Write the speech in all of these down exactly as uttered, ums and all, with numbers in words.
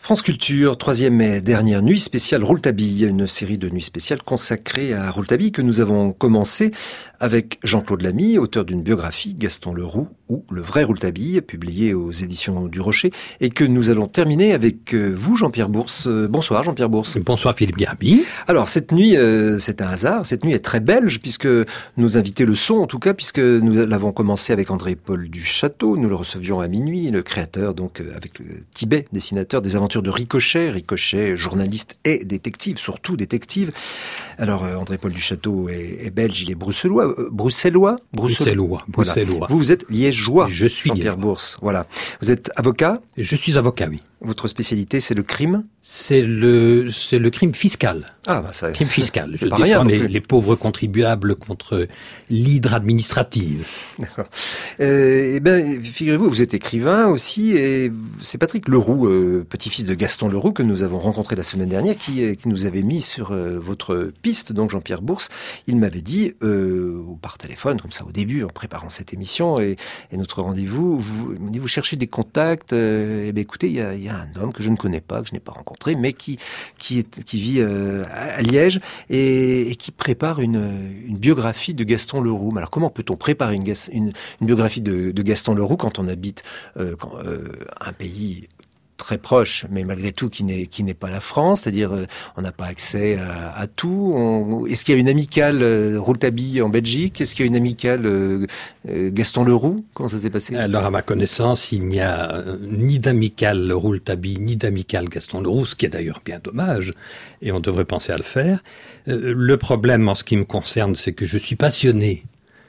France Culture, troisième et dernière nuit spéciale Rouletabille, une série de nuits spéciales consacrée à Rouletabille que nous avons commencé avec Jean-Claude Lamy, auteur d'une biographie, Gaston Leroux ou Le vrai Rouletabille, publié aux éditions du Rocher, et que nous allons terminer avec vous, Jean-Pierre Bourse. Bonsoir Jean-Pierre Bourse. Bonsoir Philippe Garbi. Alors cette nuit, euh, c'est un hasard, cette nuit est très belge puisque nous invités le sont en tout cas, puisque nous l'avons commencé avec André-Paul Duchâteau, nous le recevions à minuit, le créateur donc avec le Tibet, dessinateur des aventures de Ricochet, Ricochet, journaliste et détective, surtout détective. Alors euh, André-Paul Duchâteau est, est belge, il est bruxellois, euh, bruxellois, bruxellois, voilà. bruxellois. Vous, vous êtes liégeois. Je suis Jean-Pierre liégeois. Bourse, voilà. Vous êtes avocat. Je suis avocat, oui. Votre spécialité, c'est le crime. C'est le, c'est le crime fiscal. Ah, bah ça. Crime fiscal. Je pas défends rien, les, les pauvres contribuables contre l'hydre administrative. D'accord. Euh, eh ben, figurez-vous, vous êtes écrivain aussi, et c'est Patrick Leroux, euh, petit-fils de Gaston Leroux, que nous avons rencontré la semaine dernière, qui, qui nous avait mis sur euh, votre piste, donc Jean-Pierre Bourse. Il m'avait dit, euh, par téléphone, comme ça au début, en préparant cette émission et, et notre rendez-vous, vous, il m'a dit, vous cherchez des contacts. Euh, eh ben, écoutez, il y a, il y a un homme que je ne connais pas, que je n'ai pas rencontré, mais qui qui est qui vit euh, à Liège et, et qui prépare une une biographie de Gaston Leroux. Alors comment peut-on préparer une une, une biographie de, de Gaston Leroux quand on habite euh, quand, euh, un pays très proche, mais malgré tout qui n'est qui n'est pas la France, c'est-à-dire euh, on n'a pas accès à, à tout. On, est-ce qu'il y a une amicale euh, Rouletabille en Belgique? Est-ce qu'il y a une amicale euh, euh, Gaston Leroux? Comment ça s'est passé? Alors à ma connaissance, il n'y a euh, ni d'amicale Rouletabille, ni d'amicale Gaston Leroux, ce qui est d'ailleurs bien dommage, et on devrait penser à le faire. Euh, le problème en ce qui me concerne, c'est que je suis passionné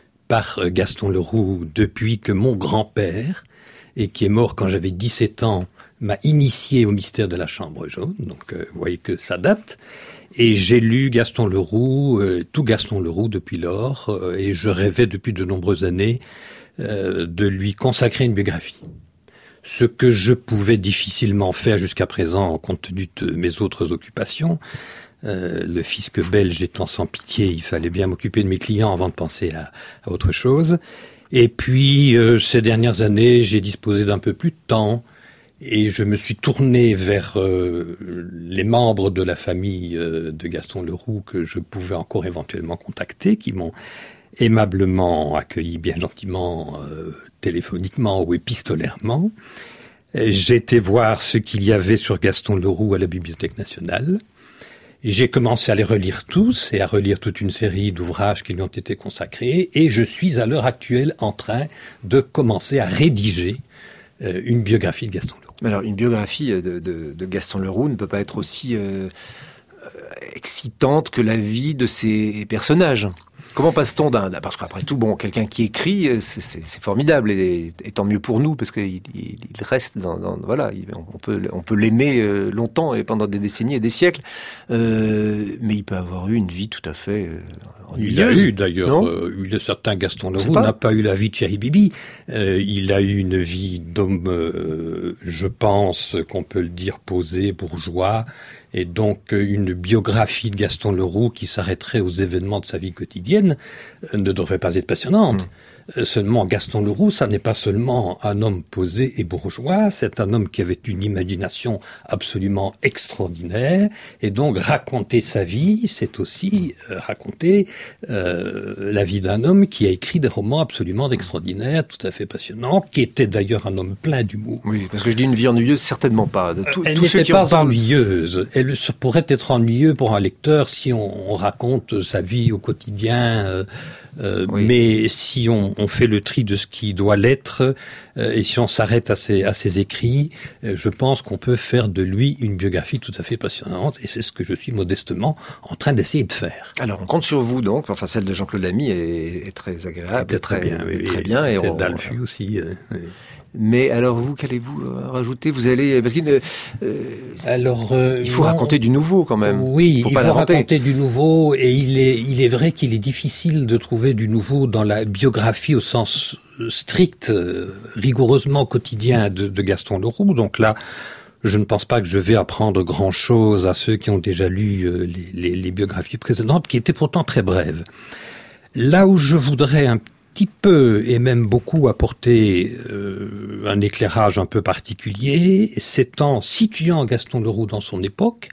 par euh, Gaston Leroux depuis que mon grand-père, et qui est mort quand j'avais dix-sept ans, m'a initié au mystère de la Chambre jaune, donc euh, vous voyez que ça date. Et j'ai lu Gaston Leroux, euh, tout Gaston Leroux depuis lors, euh, et je rêvais depuis de nombreuses années euh, de lui consacrer une biographie. Ce que je pouvais difficilement faire jusqu'à présent, compte tenu de mes autres occupations. Euh, le fisc belge étant sans pitié, il fallait bien m'occuper de mes clients avant de penser à, à autre chose. Et puis, euh, ces dernières années, j'ai disposé d'un peu plus de temps, et je me suis tourné vers euh, les membres de la famille euh, de Gaston Leroux que je pouvais encore éventuellement contacter, qui m'ont aimablement accueilli, bien gentiment, euh, téléphoniquement ou épistolairement. J'ai été voir ce qu'il y avait sur Gaston Leroux à la Bibliothèque nationale. Et j'ai commencé à les relire tous et à relire toute une série d'ouvrages qui lui ont été consacrés. Et je suis à l'heure actuelle en train de commencer à rédiger euh, une biographie de Gaston Leroux. Alors, une biographie de, de, de Gaston Leroux ne peut pas être aussi euh, excitante que la vie de ses personnages. Comment passe-t-on d'un... Parce qu'après tout, bon, quelqu'un qui écrit, c'est, c'est, c'est formidable, et, et tant mieux pour nous, parce qu'il il, il reste dans... dans voilà, on peut, on peut l'aimer longtemps, et pendant des décennies et des siècles, euh, mais il peut avoir eu une vie tout à fait euh, ennuyeuse. Il a eu, d'ailleurs, euh, le certain Gaston Leroux n'a pas eu la vie de Chéri Bibi. Euh, il a eu une vie d'homme, euh, je pense qu'on peut le dire, posé, bourgeois, et donc une biographie de Gaston Leroux qui s'arrêterait aux événements de sa vie quotidienne euh, ne devrait pas être passionnante. Mmh. Euh, seulement, Gaston Leroux, ça n'est pas seulement un homme posé et bourgeois, c'est un homme qui avait une imagination absolument extraordinaire, et donc raconter sa vie, c'est aussi euh, raconter euh, la vie d'un homme qui a écrit des romans absolument extraordinaires, tout à fait passionnants, qui était d'ailleurs un homme plein d'humour. Oui, parce que je dis une vie ennuyeuse, certainement pas. De tout, Elle tous n'était ceux qui pas en parlent... ennuyeuse. Elle pourrait être ennuyeuse pour un lecteur si on, on raconte sa vie au quotidien. Euh, euh, oui. Mais si on, on fait le tri de ce qui doit l'être, euh, et si on s'arrête à ses, à ses écrits, euh, je pense qu'on peut faire de lui une biographie tout à fait passionnante. Et c'est ce que je suis modestement en train d'essayer de faire. Alors, on compte sur vous, donc. Enfin, celle de Jean-Claude Lamy est, est très agréable, est très, très bien. Oui, très bien. Et, et celle on, d'Alfu aussi. Euh, oui. Mais alors vous, qu'allez-vous rajouter? Vous allez parce qu'il euh, alors euh, il faut non, raconter du nouveau quand même. Oui, faut il pas faut l'inventer. raconter du nouveau, et il est il est vrai qu'il est difficile de trouver du nouveau dans la biographie au sens strict, euh, rigoureusement quotidien de, de Gaston Leroux. Donc là, je ne pense pas que je vais apprendre grand-chose à ceux qui ont déjà lu euh, les, les, les biographies précédentes, qui étaient pourtant très brèves. Là où je voudrais un petit peu, et même beaucoup, apporté euh, un éclairage un peu particulier, c'est en situant Gaston Leroux dans son époque,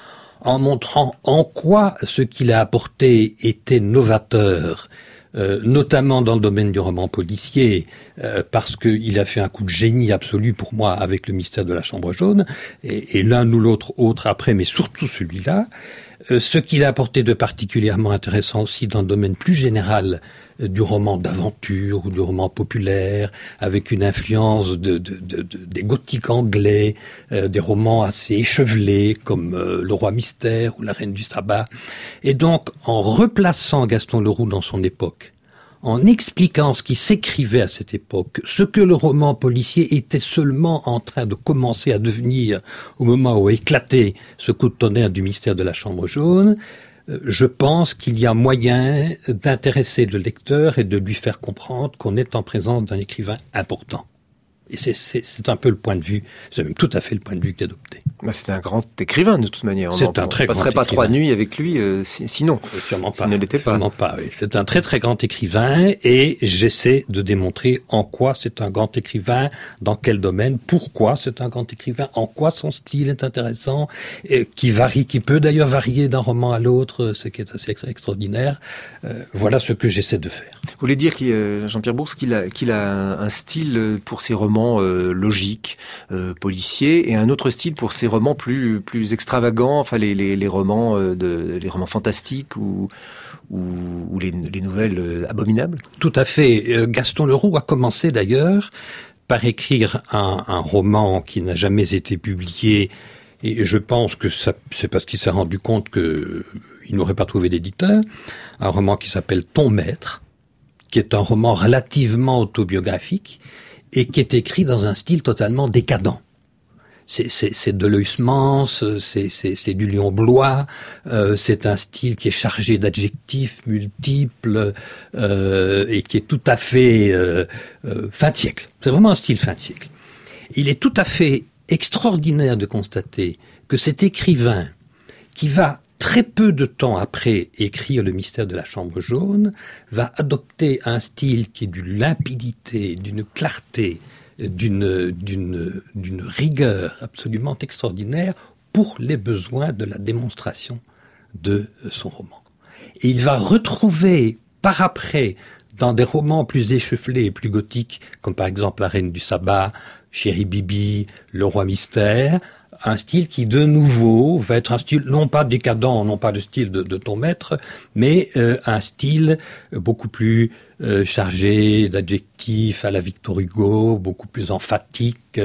en montrant en quoi ce qu'il a apporté était novateur, euh, notamment dans le domaine du roman policier, euh, parce qu'il a fait un coup de génie absolu pour moi avec le mystère de la Chambre jaune, et, et l'un ou l'autre autre après, mais surtout celui-là. Euh, ce qu'il a apporté de particulièrement intéressant aussi dans le domaine plus général euh, du roman d'aventure ou du roman populaire, avec une influence de, de, de, de des gothiques anglais, euh, des romans assez échevelés comme euh, Le Roi Mystère ou La Reine du Sabbat. Et donc, en replaçant Gaston Leroux dans son époque, en expliquant ce qui s'écrivait à cette époque, ce que le roman policier était seulement en train de commencer à devenir au moment où a éclaté ce coup de tonnerre du mystère de la Chambre jaune, je pense qu'il y a moyen d'intéresser le lecteur et de lui faire comprendre qu'on est en présence d'un écrivain important. Et c'est, c'est, c'est un peu le point de vue, c'est même tout à fait le point de vue qu'adopté. Bah c'est un grand écrivain de toute manière. C'est on un très on passerait grand pas écrivain. trois nuits avec lui, euh, sinon. Euh, sûrement pas. S'il ne l'était pas. Sûrement pas. Oui. C'est un très très grand écrivain et j'essaie de démontrer en quoi c'est un grand écrivain, dans quel domaine, pourquoi c'est un grand écrivain, en quoi son style est intéressant, et qui varie, qui peut d'ailleurs varier d'un roman à l'autre, ce qui est assez extraordinaire. Euh, voilà ce que j'essaie de faire. Vous voulez dire, qu'il, euh, Jean-Pierre Bourse, qu'il a, qu'il a un style pour ses romans euh, logiques, euh, policiers, et un autre style pour ses romans plus plus extravagants, enfin les les, les romans euh, de les romans fantastiques ou ou, ou les, les nouvelles euh, abominables. Tout à fait. Euh, Gaston Leroux a commencé d'ailleurs par écrire un, un roman qui n'a jamais été publié, et je pense que ça, c'est parce qu'il s'est rendu compte que il n'aurait pas trouvé d'éditeur. Un roman qui s'appelle Ton Maître, qui est un roman relativement autobiographique et qui est écrit dans un style totalement décadent. C'est, c'est, c'est de l'Huysmans, c'est, c'est, c'est du Lion Blois, euh, c'est un style qui est chargé d'adjectifs multiples euh, et qui est tout à fait euh, euh, fin de siècle. C'est vraiment un style fin de siècle. Il est tout à fait extraordinaire de constater que cet écrivain qui va très peu de temps après écrire Le mystère de la Chambre jaune, va adopter un style qui est d'une limpidité, d'une clarté, d'une, d'une, d'une rigueur absolument extraordinaire pour les besoins de la démonstration de son roman. Et il va retrouver par après, dans des romans plus échevelés et plus gothiques, comme par exemple La Reine du Sabbat, Chéri Bibi, Le Roi Mystère, un style qui, de nouveau, va être un style non pas décadent, non pas le style de, de Ton Maître, mais euh, un style beaucoup plus euh, chargé d'adjectifs à la Victor Hugo, beaucoup plus emphatique.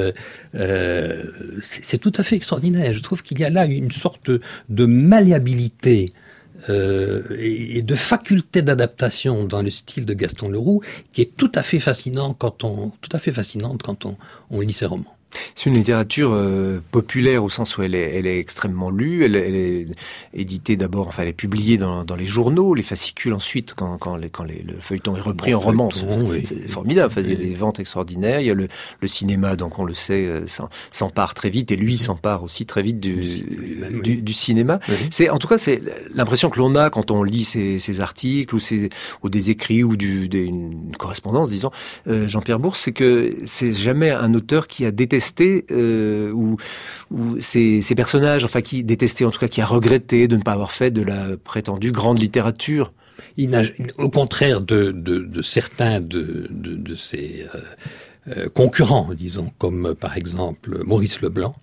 Euh, c'est, c'est tout à fait extraordinaire. Je trouve qu'il y a là une sorte de malléabilité euh, et, et de faculté d'adaptation dans le style de Gaston Leroux qui est tout à fait fascinant quand on, tout à fait fascinante quand on, on lit ses romans. C'est une littérature euh, populaire au sens où elle est, elle est extrêmement lue. Elle, elle est éditée d'abord, enfin elle est publiée dans, dans les journaux, les fascicules ensuite quand, quand, les, quand les, le feuilleton est repris bon, en roman. C'est, oui. c'est formidable. Enfin, il y a des ventes extraordinaires. Il y a le, le cinéma, donc on le sait, euh, s'empare très vite et lui s'empare aussi très vite du, oui. du, du cinéma. Oui. C'est en tout cas c'est l'impression que l'on a quand on lit ces, ces articles ou, ces, ou des écrits ou du, des, une correspondance, disons, euh, Jean-Pierre Bourse, c'est que c'est jamais un auteur qui a détesté Euh, ou, ou ces, ces personnages, enfin qui détestait en tout cas, qui a regretté de ne pas avoir fait de la prétendue grande littérature. Il n'a, au contraire de, de, de certains de, de, de ses euh, euh, concurrents, disons, comme par exemple Maurice Leblanc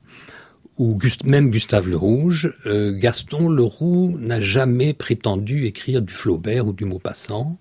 ou Gust- même Gustave Le Rouge, euh, Gaston Leroux n'a jamais prétendu écrire du Flaubert ou du Maupassant.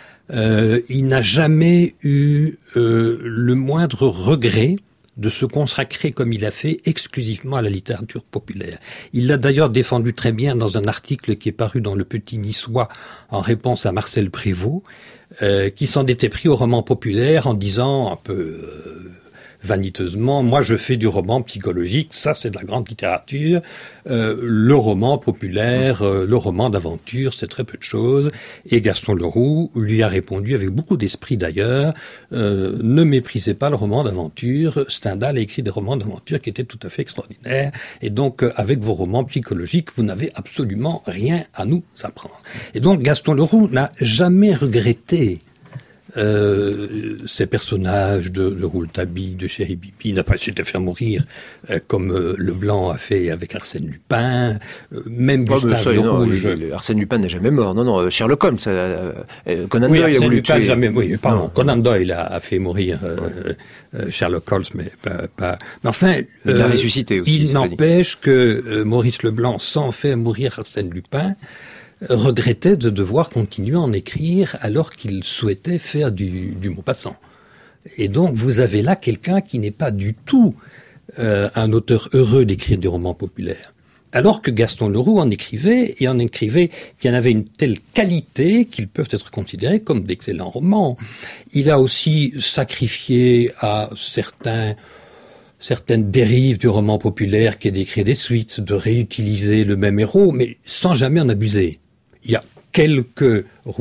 Euh, il n'a jamais eu euh, le moindre regret de se consacrer, comme il a fait, exclusivement à la littérature populaire. Il l'a d'ailleurs défendu très bien dans un article qui est paru dans Le Petit Niçois en réponse à Marcel Prévost, euh, qui s'en était pris au roman populaire en disant un peu euh, vaniteusement, moi je fais du roman psychologique, ça c'est de la grande littérature, euh, le roman populaire, euh, le roman d'aventure, c'est très peu de choses. Et Gaston Leroux lui a répondu avec beaucoup d'esprit d'ailleurs, euh, ne méprisez pas le roman d'aventure, Stendhal a écrit des romans d'aventure qui étaient tout à fait extraordinaires, et donc euh, avec vos romans psychologiques, vous n'avez absolument rien à nous apprendre. Et donc Gaston Leroux n'a jamais regretté euh, ces personnages de, de Rouletabille, de Chéri Bibi, n'a pas su te faire mourir euh, comme euh, Leblanc a fait avec Arsène Lupin, euh, même oh, Gustave ça, le non, Rouge. Le, le, Arsène Lupin n'est jamais mort. Non, non, Sherlock Holmes, euh, euh, Conan oui, Doyle Arsène a voulu Lupin tuer. Jamais, oui, pardon, non. Conan Doyle a, a fait mourir euh, ouais. euh, Sherlock Holmes, mais pas. pas mais enfin, il euh, l'a ressuscité aussi. Il n'empêche que euh, Maurice Leblanc, sans faire mourir Arsène Lupin, regrettait de devoir continuer à en écrire alors qu'il souhaitait faire du, du Maupassant. Et donc vous avez là quelqu'un qui n'est pas du tout euh, un auteur heureux d'écrire des romans populaires. Alors que Gaston Leroux en écrivait, et en écrivait qui en avait une telle qualité qu'ils peuvent être considérés comme d'excellents romans. Il a aussi sacrifié à certains certaines dérives du roman populaire qui est d'écrire des suites, de réutiliser le même héros, mais sans jamais en abuser. Il y a quelques,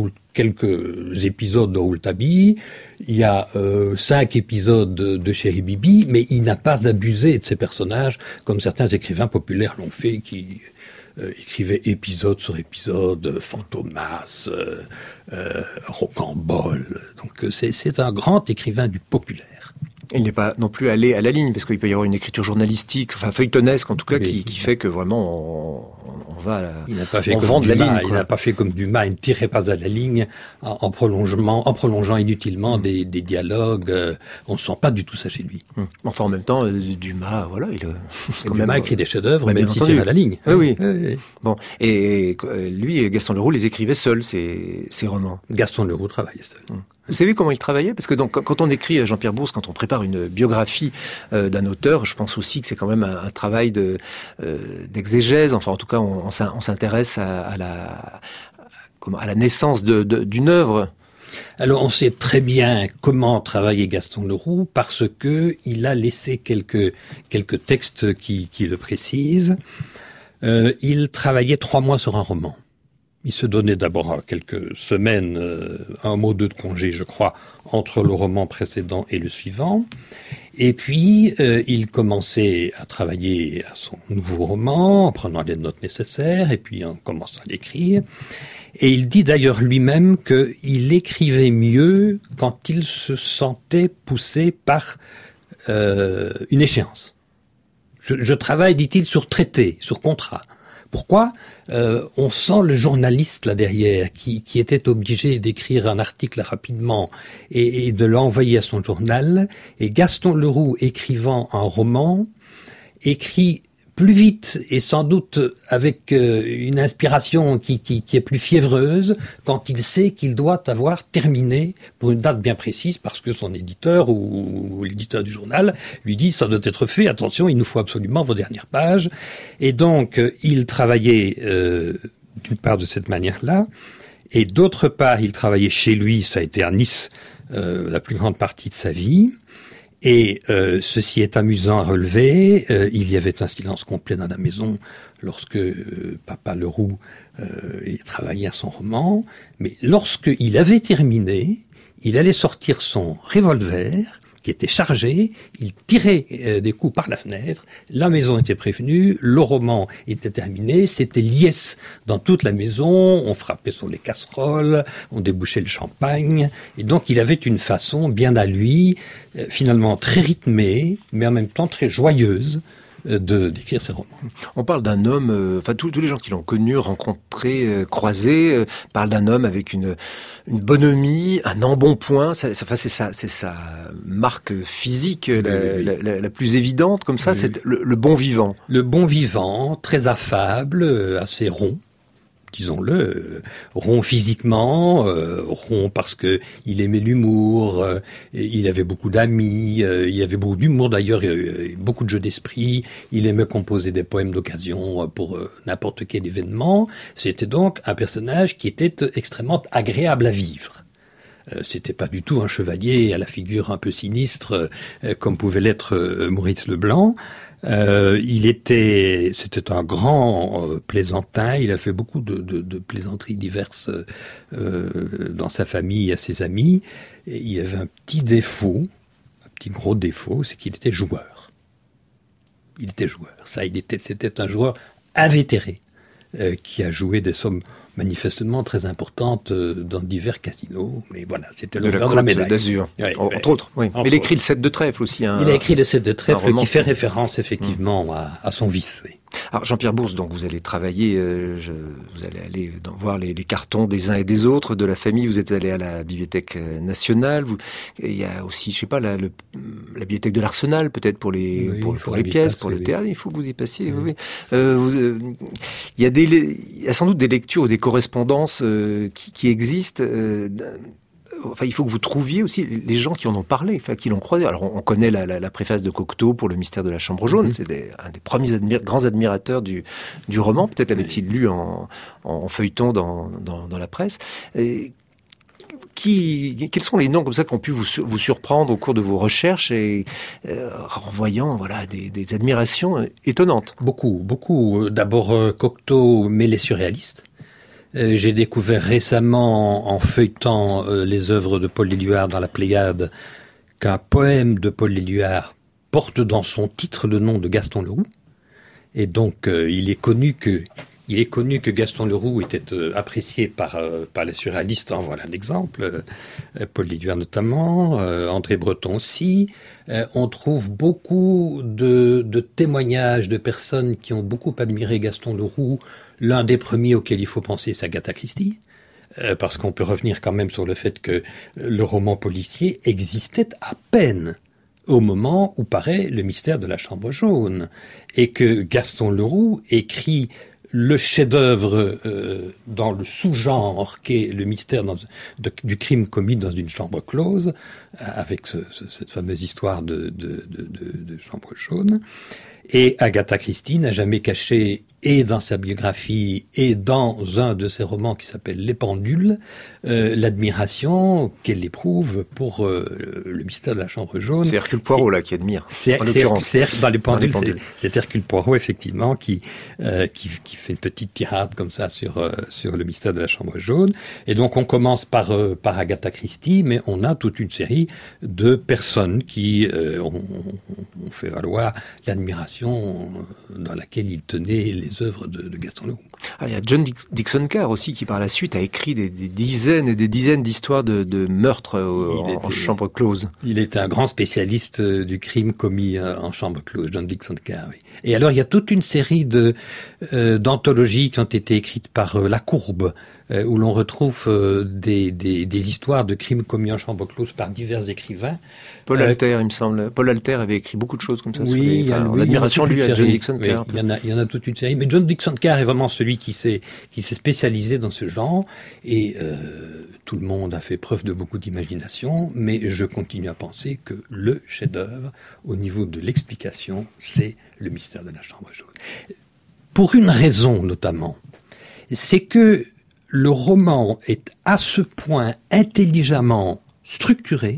quelques épisodes de Rouletabille, il y a euh, cinq épisodes de, de Chéri Bibi, mais il n'a pas abusé de ces personnages comme certains écrivains populaires l'ont fait, qui euh, écrivaient épisode sur épisode, Fantomas, euh, euh, Rocambole. Donc c'est, c'est un grand écrivain du populaire. Il n'est pas non plus allé à la ligne, parce qu'il peut y avoir une écriture journalistique, enfin feuilletonesque en tout cas, oui, qui, qui fait que vraiment on, on va à la, il n'a pas fait on comme vend de la Dumas, ligne. Il n'a pas fait comme Dumas, il ne tirait pas à la ligne en, en, prolongement, en prolongeant inutilement mmh. des, des dialogues. Euh, on ne sent pas du tout ça chez lui. Mmh. Enfin en même temps, Dumas, voilà, il quand Dumas même, écrit des chefs-d'œuvre, même s'il tire à la ligne. Oui, oui. oui, oui. Bon, et lui, Gaston Leroux, les écrivait seul, ses, ses romans. Gaston Leroux travaillait seul. Mmh. Vous savez comment il travaillait? Parce que donc, quand on écrit Jean-Pierre Bourse, quand on prépare une biographie euh, d'un auteur, je pense aussi que c'est quand même un, un travail de, euh, d'exégèse. Enfin, en tout cas, on, on s'intéresse à, à, la, à, comment, à la naissance de, de, d'une œuvre. Alors, on sait très bien comment travaillait Gaston Leroux parce que il a laissé quelques, quelques textes qui, qui le précisent. Euh, il travaillait trois mois sur un roman. Il se donnait d'abord quelques semaines, euh, un mois ou deux de congé, je crois, entre le roman précédent et le suivant. Et puis, euh, il commençait à travailler à son nouveau roman, en prenant les notes nécessaires, et puis en commençant à l'écrire. Et il dit d'ailleurs lui-même qu'il écrivait mieux quand il se sentait poussé par euh, une échéance. Je, je travaille, dit-il, sur traité, sur contrat. Pourquoi ? euh, On sent le journaliste là derrière qui, qui était obligé d'écrire un article rapidement et, et de l'envoyer à son journal. Et Gaston Leroux, écrivant un roman, écrit plus vite et sans doute avec euh, une inspiration qui, qui, qui est plus fiévreuse quand il sait qu'il doit avoir terminé pour une date bien précise parce que son éditeur ou, ou l'éditeur du journal lui dit ça doit être fait, attention, il nous faut absolument vos dernières pages. Et donc euh, il travaillait euh, d'une part de cette manière-là et d'autre part il travaillait chez lui, ça a été à Nice euh, la plus grande partie de sa vie. Et euh, ceci est amusant à relever, euh, il y avait un silence complet dans la maison lorsque euh, Papa Leroux euh, travaillait à son roman, mais lorsqu'il avait terminé, il allait sortir son revolver qui était chargé, il tirait euh, des coups par la fenêtre, la maison était prévenue, le roman était terminé, c'était liesse dans toute la maison, on frappait sur les casseroles, on débouchait le champagne, et donc il avait une façon bien à lui, euh, finalement très rythmée, mais en même temps très joyeuse, de d'écrire ses romans. On parle d'un homme, euh, enfin tous, tous les gens qui l'ont connu, rencontré, euh, croisé, euh, parlent d'un homme avec une une bonhomie, un embonpoint. Ça, ça, c'est sa c'est sa marque physique oui, la, oui. La, la, la plus évidente comme ça. Oui. C'est le, le bon vivant. Le bon vivant, très affable, assez rond. Disons-le, euh, rond physiquement, euh, rond parce que il aimait l'humour, euh, il avait beaucoup d'amis, euh, il avait beaucoup d'humour d'ailleurs, euh, beaucoup de jeux d'esprit, il aimait composer des poèmes d'occasion pour euh, n'importe quel événement. C'était donc un personnage qui était extrêmement agréable à vivre. Euh, c'était pas du tout un chevalier à la figure un peu sinistre euh, comme pouvait l'être euh, Maurice Leblanc. Euh, il était, c'était un grand euh, plaisantin. Il a fait beaucoup de, de, de plaisanteries diverses euh, dans sa famille et à ses amis. Et il avait un petit défaut, un petit gros défaut, c'est qu'il était joueur. Il était joueur. Ça, il était, c'était un joueur invétéré euh, qui a joué des sommes manifestement très importante dans divers casinos. Mais voilà, c'était le l'honneur de la médaille. d'Azur, oui, entre oui. autres. Oui. Entre Mais il écrit le sept de trèfle aussi. Un, il a écrit le sept de trèfle qui fait qui... référence effectivement mmh. à, à son vice. Oui. Alors Jean-Pierre Bourse, donc vous allez travailler, euh, je, vous allez aller dans, voir les, les cartons des uns et des autres de la famille. Vous êtes allé à la Bibliothèque nationale. Vous, il y a aussi, je sais pas, la, le, la Bibliothèque de l'Arsenal, peut-être pour les oui, pour, pour les pièces, passer, pour le oui. théâtre. Il faut que vous y passiez. Mmh. Oui. Euh, vous, euh, il y a des, il y a sans doute des lectures ou des correspondances euh, qui, qui existent. Euh, Enfin, il faut que vous trouviez aussi les gens qui en ont parlé, enfin, qui l'ont croisé. Alors, on, on connaît la, la, la préface de Cocteau pour le mystère de la Chambre jaune. Mm-hmm. C'est des, un des premiers admir, grands admirateurs du, du roman. Peut-être avait-il lu en, en feuilleton dans, dans, dans la presse. Et qui, quels sont les noms comme ça qui ont pu vous, vous surprendre au cours de vos recherches et euh, en voyant voilà, des, des admirations étonnantes? Beaucoup, beaucoup. D'abord, euh, Cocteau, mais les surréalistes. Euh, j'ai découvert récemment, en, en feuilletant euh, les œuvres de Paul Éluard dans la Pléiade, qu'un poème de Paul Éluard porte dans son titre le nom de Gaston Leroux. Et donc, euh, il est connu que, il est connu que Gaston Leroux était euh, apprécié par, euh, par les surréalistes. En voilà un exemple. Euh, Paul Éluard notamment, euh, André Breton aussi. Euh, on trouve beaucoup de, de témoignages de personnes qui ont beaucoup admiré Gaston Leroux. L'un des premiers auxquels il faut penser, c'est Agatha Christie, euh, parce qu'on peut revenir quand même sur le fait que le roman policier existait à peine au moment où paraît le mystère de la Chambre jaune, et que Gaston Leroux écrit le chef-d'œuvre euh, dans le sous-genre qu'est le mystère dans, de, du crime commis dans une chambre close, euh, avec ce, ce, cette fameuse histoire de, de, de, de, de chambre jaune. Et Agatha Christie n'a jamais caché, et dans sa biographie, et dans un de ses romans qui s'appelle Les Pendules, euh, l'admiration qu'elle éprouve pour euh, le mystère de la Chambre jaune. C'est Hercule Poirot, là, qui admire, c'est, en l'occurrence. C'est, c'est, dans Les Pendules, dans les pendules. C'est, c'est Hercule Poirot, effectivement, qui, euh, qui, qui fait une petite tirade comme ça sur, euh, sur le mystère de la Chambre jaune. Et donc, on commence par, euh, par Agatha Christie, mais on a toute une série de personnes qui euh, ont, ont fait valoir l'admiration dans laquelle il tenait les œuvres de, de Gaston Leroux. Ah, il y a John Dickson Carr aussi qui par la suite a écrit des, des dizaines et des dizaines d'histoires de, de meurtres euh, en, était, en chambre close. Il était un grand spécialiste du crime commis en chambre close, John Dickson Carr. Oui. Et alors il y a toute une série de euh, d'anthologies qui ont été écrites par euh, La Courbe, euh, où l'on retrouve euh, des, des, des histoires de crimes commis en chambre close par divers écrivains. Paul euh, Alter, il me semble. Paul Alter avait écrit beaucoup de choses comme ça. Oui, sur les, il y a, enfin, oui, l'admiration lui à John Dickson oui, Carr. Il y en a, il y en a toute une série. Mais John Dickson Carr est vraiment celui qui s'est qui s'est spécialisé dans ce genre. Et euh, tout le monde a fait preuve de beaucoup d'imagination. Mais je continue à penser que le chef-d'œuvre, au niveau de l'explication, c'est le mystère de la Chambre jaune. Pour une raison notamment, c'est que le roman est à ce point intelligemment structuré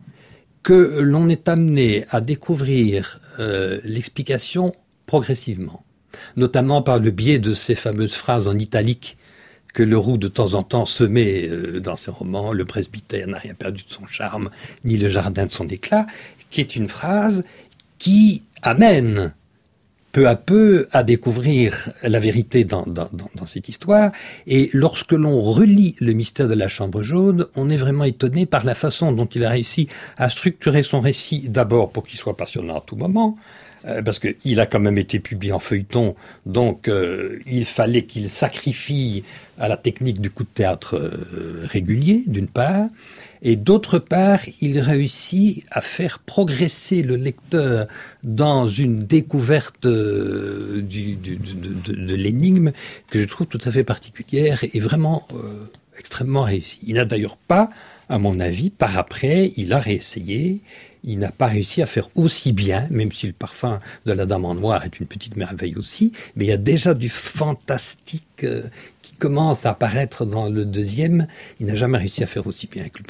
que l'on est amené à découvrir euh, l'explication progressivement, notamment par le biais de ces fameuses phrases en italique que Leroux de temps en temps semait euh, dans ses romans. Le presbytère n'a rien perdu de son charme, ni le jardin de son éclat, qui est une phrase qui amène peu à peu à découvrir la vérité dans, dans, dans, dans cette histoire. Et lorsque l'on relit le mystère de la Chambre jaune, on est vraiment étonné par la façon dont il a réussi à structurer son récit, d'abord pour qu'il soit passionnant à tout moment, euh, parce qu'il a quand même été publié en feuilleton, donc euh, il fallait qu'il sacrifie à la technique du coup de théâtre euh, régulier, d'une part, et d'autre part, il réussit à faire progresser le lecteur dans une découverte euh, du, du, de, de, de l'énigme que je trouve tout à fait particulière et vraiment euh, extrêmement réussie. Il n'a d'ailleurs pas, à mon avis, par après, il a réessayé, il n'a pas réussi à faire aussi bien, même si le parfum de la Dame en Noir est une petite merveille aussi, mais il y a déjà du fantastique euh, qui commence à apparaître dans le deuxième. Il n'a jamais réussi à faire aussi bien que le premier.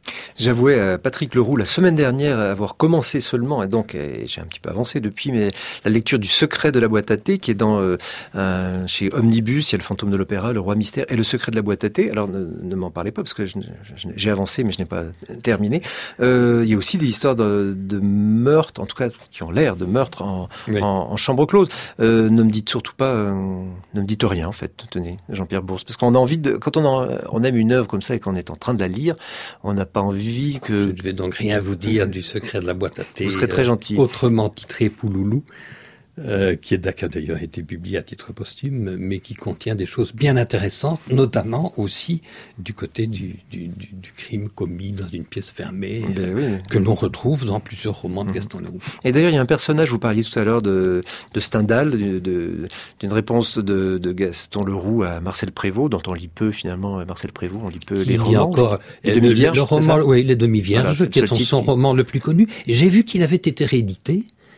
J'avouais à Patrick Leroux la semaine dernière avoir commencé seulement, et donc et j'ai un petit peu avancé depuis, mais la lecture du Secret de la boîte à thé, qui est dans euh, un, chez Omnibus. Il y a le Fantôme de l'Opéra, le Roi Mystère et le Secret de la boîte à thé. Alors ne, ne m'en parlez pas parce que je, je, j'ai avancé, mais je n'ai pas terminé. Euh, il y a aussi des histoires de, de meurtres, en tout cas qui ont l'air de meurtres en, oui. en, en chambre close. Euh, ne me dites surtout pas, euh, ne me dites rien en fait. Tenez, Jean-Pierre Bourse, parce qu'on a envie de, quand on, en, on aime une œuvre comme ça et qu'on est en train de la lire, on n'a pas envie que... Je ne vais donc rien vous dire du Secret de la boîte à thé. Vous serez très gentil. Euh, autrement titré Pouloulou, euh, qui, est, qui a d'ailleurs été publié à titre posthume, mais qui contient des choses bien intéressantes, notamment aussi du côté du, du, du, du crime commis dans une pièce fermée, ben euh, oui. que l'on retrouve dans plusieurs romans de Gaston Leroux. Et d'ailleurs, il y a un personnage, vous parliez tout à l'heure de, de Stendhal, de, de, d'une réponse de, de Gaston Leroux à Marcel Prévost, dont on lit peu finalement, Marcel Prévost, on lit peu qui les romans. Encore, les demi-vierges, le roman, oui, les demi-vierges, voilà, qui est son, son qui... roman le plus connu. Et j'ai vu qu'il avait été réédité.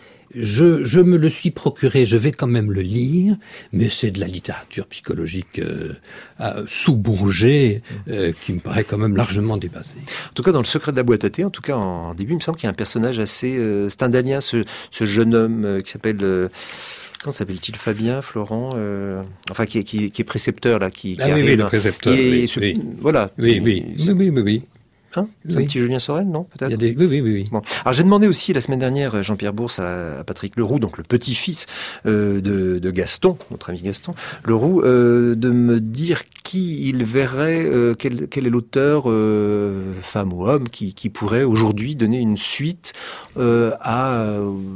Je, je me le suis procuré, je vais quand même le lire, mais c'est de la littérature psychologique euh, euh, sous-Bourget euh, qui me paraît quand même largement dépassée. En tout cas, dans le Secret de la boîte à thé, en tout cas en début, il me semble qu'il y a un personnage assez euh, stendhalien, ce, ce jeune homme euh, qui s'appelle... Euh, comment s'appelle-t-il, Fabien, Florent, euh, enfin qui est, qui, qui est précepteur là, qui, qui ah arrive. Oui, oui, le précepteur. Et, oui, et ce, oui. Voilà. Oui, oui, oui, oui, oui, oui. Hein, c'est oui. un petit Julien Sorel, non, peut-être. Il y a des... Oui, oui, oui. oui. Bon. Alors j'ai demandé aussi la semaine dernière, Jean-Pierre Bourse, à, à Patrick Leroux, donc le petit-fils euh, de, de Gaston, notre ami Gaston Leroux, euh, de me dire qui il verrait, euh, quel, quel est l'auteur, euh, femme ou homme, qui, qui pourrait aujourd'hui donner une suite euh, à,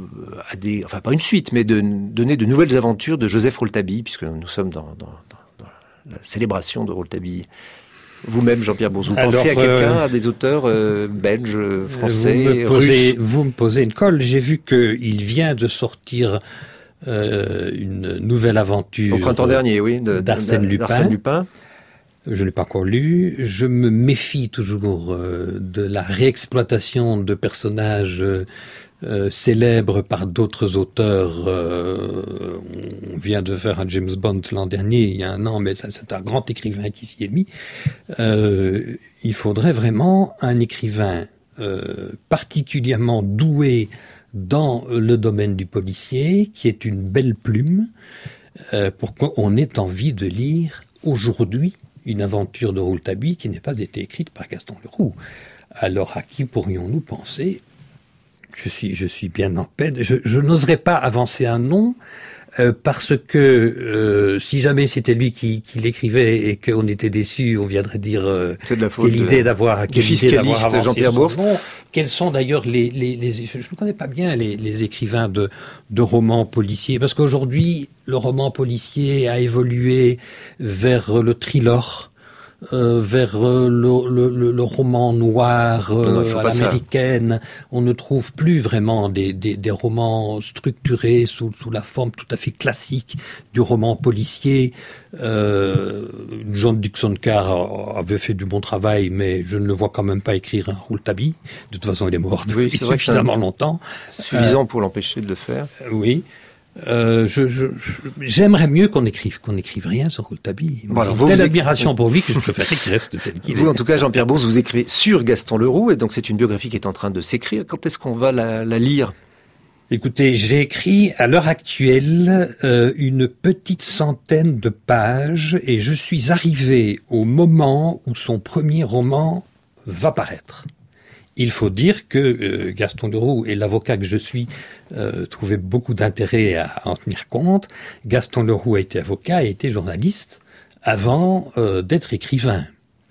à des, enfin pas une suite, mais de donner de nouvelles aventures de Joseph Rouletabille, puisque nous sommes dans, dans, dans, dans la célébration de Rouletabille. Vous-même, Jean-Pierre Bourse, vous Alors, pensez à quelqu'un, euh, à des auteurs euh, belges, français, vous me posez, russes Vous me posez une colle. J'ai vu qu'il vient de sortir euh, une nouvelle aventure. Au printemps dernier, oui, de, d'Arsène Lupin. D'Arsène Lupin. Je ne l'ai pas encore lu. Je me méfie toujours euh, de la réexploitation de personnages euh, Euh, célèbre par d'autres auteurs. Euh, on vient de faire un James Bond l'an dernier, il y a un an, mais ça, c'est un grand écrivain qui s'y est mis. Euh, il faudrait vraiment un écrivain euh, particulièrement doué dans le domaine du policier, qui est une belle plume, euh, pour qu'on ait envie de lire aujourd'hui une aventure de Rouletabille qui n'ait pas été écrite par Gaston Leroux. Alors à qui pourrions-nous penser ? Je suis, je suis bien en peine. Je, je n'oserais pas avancer un nom euh, parce que euh, si jamais c'était lui qui, qui l'écrivait et qu'on était déçu, on viendrait dire euh, c'est de la faute quelle de, idée d'avoir, quelle idée d'avoir avancé Jean-Pierre Bourse. Nom. Quels sont d'ailleurs les, les, les je ne connais pas bien les, les écrivains de, de romans policiers parce qu'aujourd'hui le roman policier a évolué vers le thriller. Euh, vers euh, le, le, le roman noir euh, non, à l'américaine, on ne trouve plus vraiment des, des, des romans structurés sous, sous la forme tout à fait classique du roman policier. Euh, John Dickson Carr avait fait du bon travail, mais je ne le vois quand même pas écrire un Rouletabille. De toute façon, il est mort depuis oui, suffisamment longtemps. Suffisant euh, pour l'empêcher de le faire. Euh, oui. Euh, je, je, je, j'aimerais mieux qu'on écrive, qu'on n'écrive rien sur Rouletabille. Bon, alors, vous, telle vous admiration pour lui que je préférerais qu'il reste tel qu'il est. Vous, en tout cas, Jean-Pierre Bourse, vous écrivez sur Gaston Leroux, et donc c'est une biographie qui est en train de s'écrire. Quand est-ce qu'on va la, la lire ? Écoutez, j'ai écrit à l'heure actuelle euh, une petite centaine de pages, et je suis arrivé au moment où son premier roman va paraître. Il faut dire que euh, Gaston Leroux et l'avocat que je suis euh, trouvaient beaucoup d'intérêt à en tenir compte. Gaston Leroux a été avocat et a été journaliste avant euh, d'être écrivain.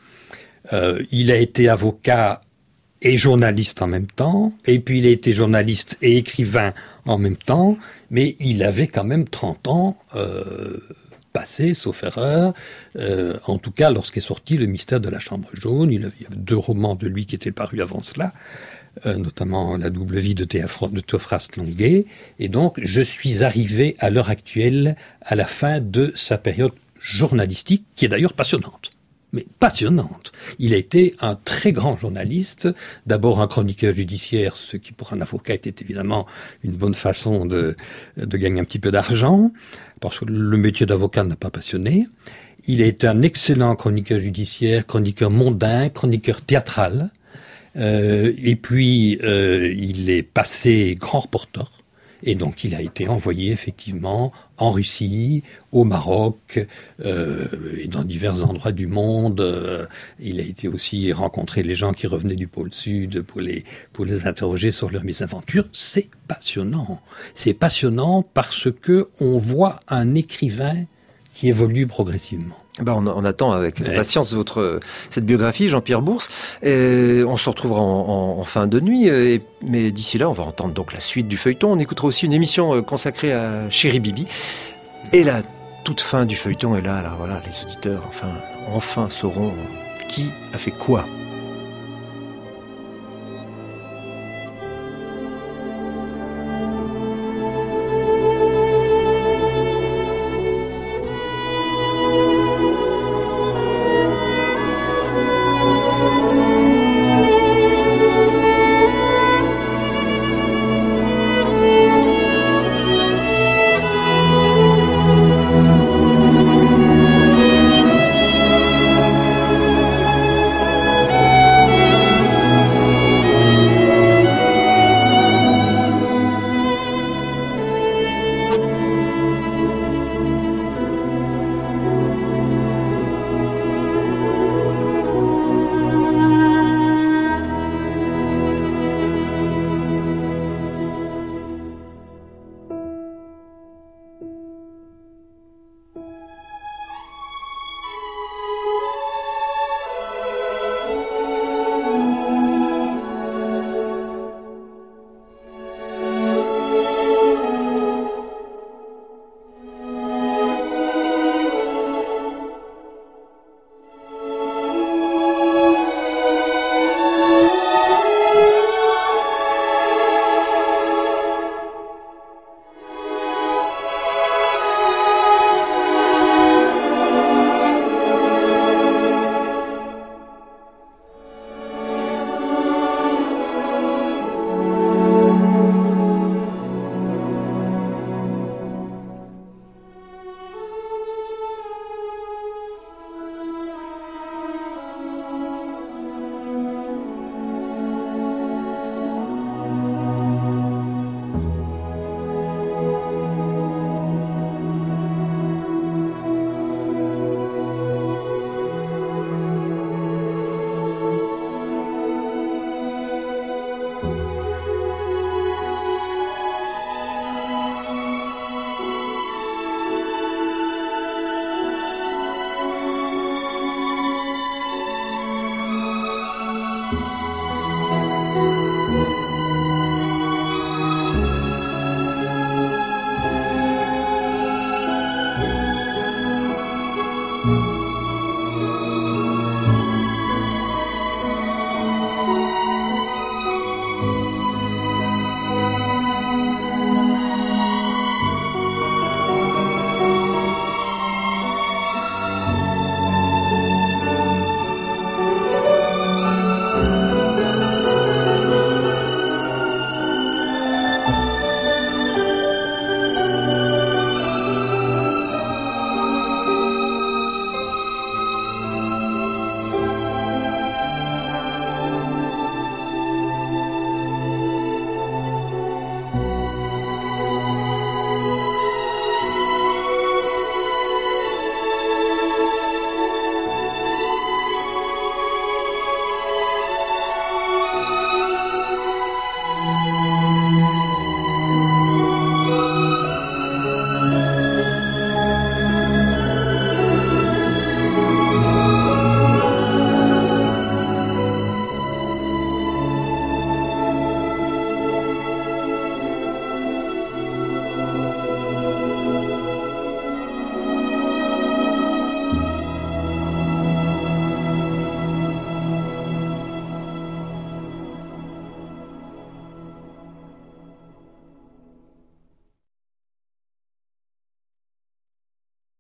Euh, il a été avocat et journaliste en même temps, et puis il a été journaliste et écrivain en même temps, mais il avait quand même trente ans euh, passé, sauf erreur, euh, en tout cas lorsqu'est sorti Le Mystère de la Chambre jaune. Il y avait deux romans de lui qui étaient parus avant cela, euh, notamment La double vie de, Théophra- de Théophraste Longuet, et donc je suis arrivé à l'heure actuelle à la fin de sa période journalistique, qui est d'ailleurs passionnante. Mais passionnante. Il a été un très grand journaliste, d'abord un chroniqueur judiciaire, ce qui pour un avocat était évidemment une bonne façon de, de gagner un petit peu d'argent, parce que le métier d'avocat n'a pas passionné. Il a été un excellent chroniqueur judiciaire, chroniqueur mondain, chroniqueur théâtral. Euh, et puis, euh, il est passé grand reporter. Et donc, il a été envoyé effectivement en Russie, au Maroc, euh, et dans divers endroits du monde. Euh, il a été aussi rencontrer les gens qui revenaient du pôle Sud pour les pour les interroger sur leurs mésaventures. C'est passionnant. C'est passionnant parce que on voit un écrivain qui évolue progressivement. Ben on, on attend avec ouais. patience votre cette biographie, Jean-Pierre Bourse. Et on se retrouvera en, en, en fin de nuit. Et, mais d'ici là, on va entendre donc la suite du feuilleton. On écoutera aussi une émission consacrée à Chéri Bibi. Et la toute fin du feuilleton est là. Alors voilà, les auditeurs, enfin, enfin sauront qui a fait quoi.